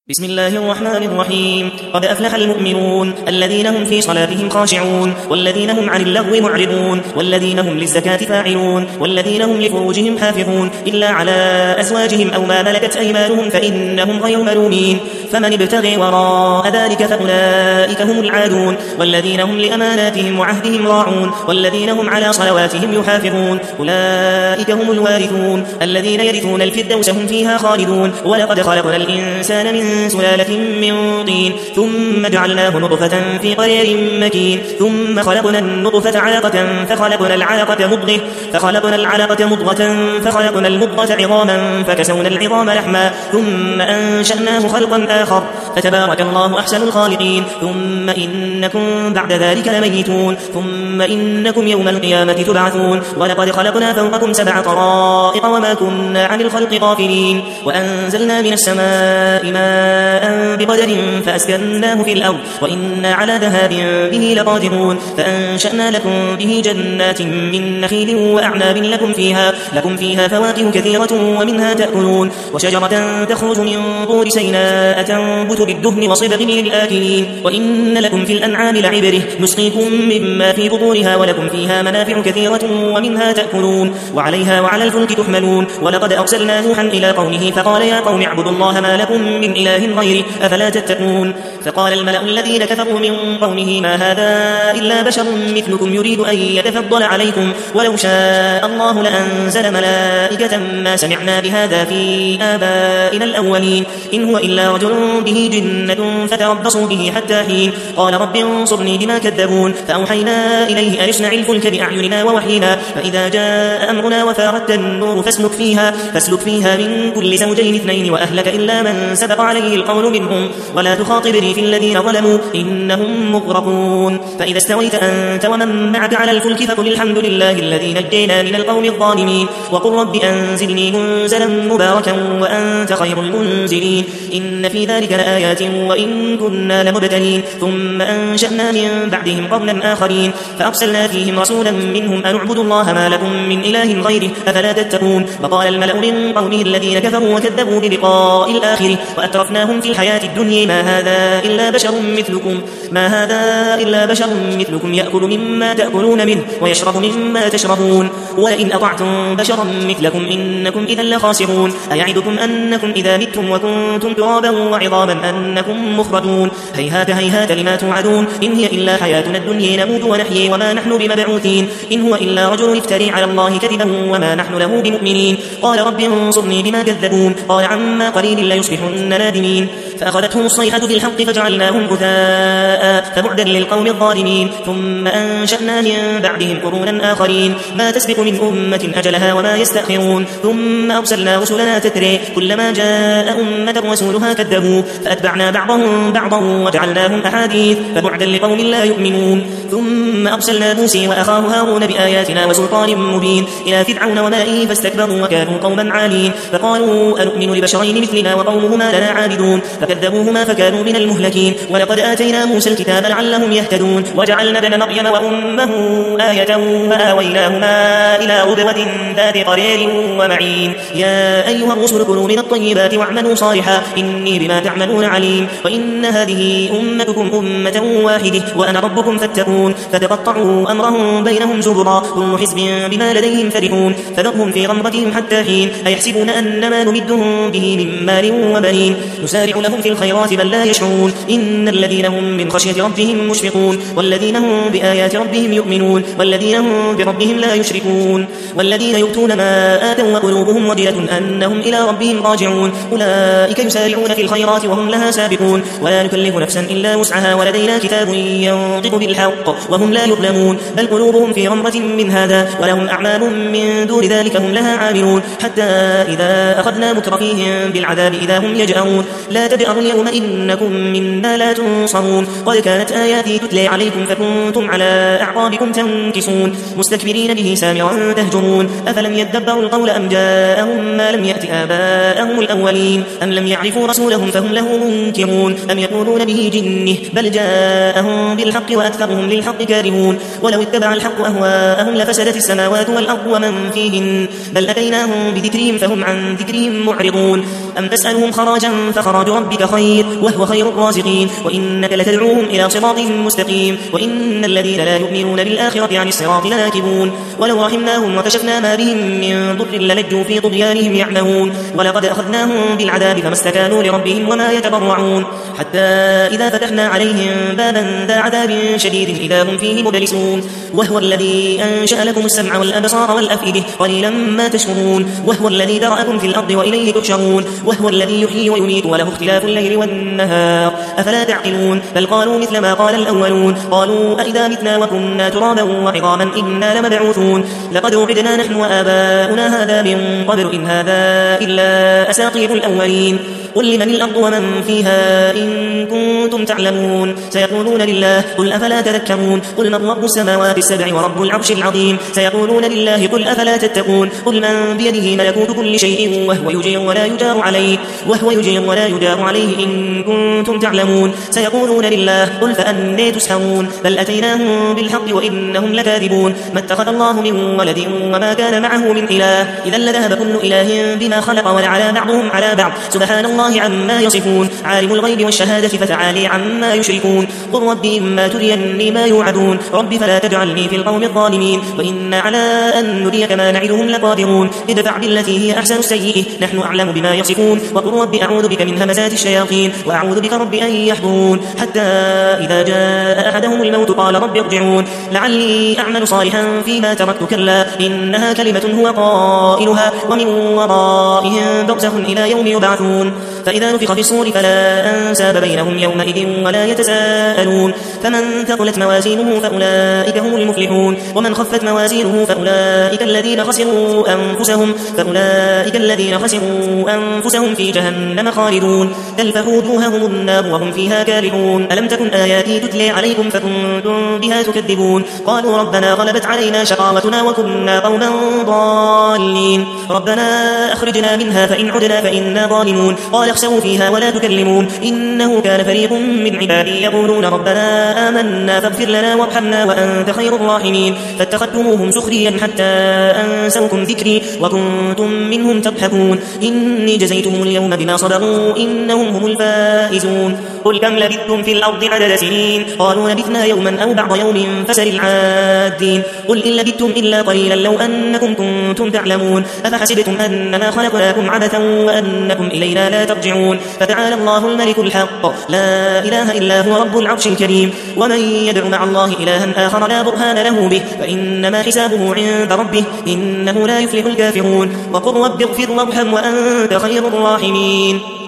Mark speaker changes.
Speaker 1: بسم الله الرحمن الرحيم. قد أفلح المؤمنون الذين هم في صلاتهم خاشعون والذين هم عن اللغو معرضون والذين هم للزكاة فاعلون والذين هم لفروجهم حافظون إلا على أزواجهم أو ما ملكت أيمانهم فإنهم غير ملومين. فمن ابتغي وراء ذلك فأولئك هم العادون والذين هم لأماناتهم وعهدهم راعون والذين هم على صلواتهم يحافظون أولئك هم الوارثون الذين يرثون الفردوس هم فيها خالدون. ولقد خلقنا الإنسان من سلالة من طين ثم جعلناه نطفة في قرير مكين ثم خلقنا النطفة علقة فخلقنا العلقة مضغة فخلقنا المضغة عظاما فكسونا العظام لحما ثم أنشأناه خلقا آخر فتبارك الله أحسن الخالقين. ثم إنكم بعد ذلك لميتون ثم إنكم يوم القيامة تبعثون. ولقد خلقنا فوقكم 7 طرائق وما كنا عن الخلق غافلين. وأنزلنا من السماء ماء بقدر فأسكناه في الأرض وإنا على ذهاب به لقادرون. فأنشأنا لكم به جنات من نخيل وأعناب لكم فيها فواكه كثيرة ومنها تأكلون. وشجرة تخرج من طور سيناء تنبت بالدهن وصبغ للآكلين. وإن لكم في الأنعام لعبرة نسقيكم مما في بطونها ولكم فيها منافع كثيرة ومنها تأكلون وعليها وعلى الفلك تحملون. ولقد أرسلنا نوحا إلى قومه فقال يا قوم اعبدوا الله ما لكم من إله غيره أفلا تتقون. فقال الملأ الذين كفروا من قومه ما هذا إلا بشر مثلكم يريد أن يتفضل عليكم ولو شاء الله لأنزل ملائكة ما سمعنا بهذا في آبائنا الأولين إن هو إلا رجل به جنة فتربصوا به حتى حين. قال رب انصرني بما كذبون. فأوحينا إليه أن اصنع الفلك بأعيننا ووحينا فإذا جاء أمرنا وفارت النور فاسلك فيها من كل زوجين 2 وأهلك إلا من سبق عليه القول منهم ولا تخاطبني في الذين ظلموا إنهم مغرقون. فإذا استويت أنت ومن معك على الفلك فقل الحمد لله الذي نجينا من القوم الظالمين وقل رب أنزلني منزلا مباركا وأنت خير المنزلين. إن في ذلك لآيات وإن كنا لمبتلين. ثم أنشأنا من بعدهم قرنا آخرين فأرسلنا فيهم رسولا منهم أن اعبدوا الله ما لكم من إله غيره أفلا تتقون. وقال الملأ من قومه الذين كفروا وكذبوا بلقاء الآخرة وأترفناهم في الحياة الدنيا ما هذا إلا بشر مثلكم يأكل مما تأكلون منه ويشرب مما تشربون ولئن أطعتم بشرا مثلكم إنكم إذا لخاسرون. أيعدكم أنكم إذا متم وكنتم ترابا وعظاما أنكم مخرجون. هيهات لما توعدون إن هي إلا حياتنا الدنيا نموت ونحيي وما نحن بمبعوثين إن هو إلا رجل افتري على الله كذبا وما نحن له بمؤمنين. قال رب انصرني بما كذبون. قال عما قليل ليصبحن نادمين. فأخذتهم الصيحة بالحق فجعلناهم غثاء فبعدا للقوم الظالمين. ثم أنشأنا من بعدهم قرونا آخرين ما تسبق من أمة أجلها وما يستأخرون. ثم أرسلنا رسلنا تتري كلما جاء أمة رسولها كذبوا فأتبعنا بعضهم بعضا وجعلناهم أحاديث فبعدا لقوم لا يؤمنون. ثم أرسلنا موسى وأخاه هارون بآياتنا وسلطان مبين إلى فرعون وملئه فاستكبروا وكانوا قوما عالين. فقالوا أنؤمن لبشرين مثلنا وقومهما لنا عابدون فكذبوهما فكانوا من المهلكين. ولقد آتينا موسى الكتاب لعلهم يهتدون. وجعلنا ابن مريم وأمه آية وآويناهما إلى ربوة ذات قرير ومعين. يا أيها الرسل كلوا من الطيبات واعملوا صالحا إني بما تعملون عليم. وإن هذه أمتكم أمة واحدة وأنا ربكم فاتقون. فتقطعوا أمرهم بينهم زبرا كل حزب بما لديهم فرحون. فذرهم في غمرتهم حتى حين أيحسبون أن ما نمدهم به من مال وبنين نسارع لهم في الخيرات بل لا يشعرون. إن الذين هم من خشية ربهم مشفقون والذين هم بآيات ربهم يؤمنون والذين هم بربهم لا يشركون والذين يؤتون ما آتوا وقلوبهم وجلة أنهم إلى ربهم راجعون أولئك يسارعون في الخيرات وهم لها سابقون. ولا نكلف نفسا إلا وسعها ولدينا كتاب ينطق بالحق وهم لا يظلمون. بل قلوبهم في غمرة من هذا ولهم أعمال من دون ذلك هم لها عاملون. حتى إذا أخذنا مترفيهم بالعذاب إذا هم يجأرون. لا تبأروا اليوم إنكم منا لا تنصرون. قد كانت آياتي تتلي عليكم فكنتم على أعقابكم تنكصون مستكبرين به سامرا تهجرون. أفلم يدبروا القول أم جاءهم ما لم يأت آباءهم الأولين أم لم يعرفوا رسولهم فهم له منكرون أم يقولون به جنه بل جاءهم بالحق وأكثرهم للحق كارهون. ولو اتبع الحق أهواءهم لفسدت السماوات والأرض ومن فيهن بل أتيناهم بذكرهم فهم عن ذكرهم معرضون. أم تسألهم خراجا فخراج ربك ربك خير وهو خير الرازقين وإنك لتدعوهم إلى صراط مستقيم وإن الذين لا يؤمنون بالآخرة عن الصراط لناكبون ولو رحمناهم وكشفنا ما بهم من ضر للجوا في طغيانهم يعمهون ولقد أخذناهم بالعذاب فما استكانوا لربهم وما يتضرعون حتى إذا فتحنا عليهم بابا ذا عذاب شديد إذا هم فيه مبلسون وهو الذي أنشأ لكم السمع والأبصار والأفئدة قليلا ما تشكرون وهو الذي ذرأكم في الأرض وإليه تحشرون وهو الذي يحيي ويميت وله اختلاف الليل والنهار أفلا تعقلون بل قالوا مثل ما قال الأولون قالوا أئذا متنا وكنا ترابا وعظاما إنا لمبعوثون لقد وعدنا نحن وآباؤنا هذا من قبل إن هذا إلا أساطير الأولين قل لمن الأرض ومن فيها إن كنتم تعلمون سيقولون لله قل أفلا تذكرون قل من رب السماوات السبع ورب العرش العظيم سيقولون لله قل أفلا تتقون قل من بيده ملكوت كل شيء وهو يجير ولا يجار عليه إن كنتم تعلمون سيقولون لله قل فأنى تسحرون بل أتيناهم بالحق وإنهم لكاذبون ما اتخذ الله من ولد وما كان معه من إله إذا لذهب كل إله بما خلق ولعلى بعضهم على بعض سبحان الله عما يصفون عالم الغيب والشهادة فتعالي عما يشركون قل ربي إما تريني ما يوعدون رب فلا تجعلني في القوم الظالمين وإنا على أن نريك ما نعدهم لقادرون ادفع بالتي هي أحسن السيئة نحن أعلم بما يصفون وقل رب أعوذ بك من همزات الشياطين وأعوذ بك رب أن يحضرون حتى إذا جاء أحدهم الموت قال رب ارجعون لعلي أعمل صالحا فيما تركت كلا إنها كلمة هو قائلها ومن ورائهم برزخ إلى يوم يبعثون فإذا نفخ في الصور فلا أنساب بينهم يومئذ ولا يتساءلون فمن ثقلت موازينه فأولئك هم المفلحون ومن خفت موازينه فأولئك الذين خسروا أنفسهم في جهنم خالدون تلفح وجوههم النار وهم فيها كالحون ألم تكن آياتي تتلى عليكم فكنتم بها تكذبون قالوا ربنا غلبت علينا شقاوتنا وكنا قوما ضالين ربنا أخرجنا منها فإن عدنا فإنا ظالمون قال اخسئوا فيها ولا تكلمون إنه كان فريق من عبادي يقولون ربنا آمنا فاغفر لنا وارحمنا وأنت خير الراحمين فاتخذتموهم سخريا حتى أنسوكم ذكري وكنتم منهم تضحكون إني جزيتهم اليوم بما صبروا إنهم هم الفائزون قل كم لبثتم في الأرض عدد سنين قالوا لبثنا يوما أو بعض يوم فسل العادين قل إن لبثتم إلا قليلا لو أنكم كنتم تعلمون أفحسبتم أنما خلقناكم عبثا وأنكم إلينا لا ترجعون فتعالى الله الملك الحق لا إله إلا هو رب العرش الكريم ومن يدع مع الله إلها آخر لا برهان له به فإنما حسابه عند ربه إنه لا يفلح الكافرون وقل رب اغفر وارحم وأنت خير الراحمين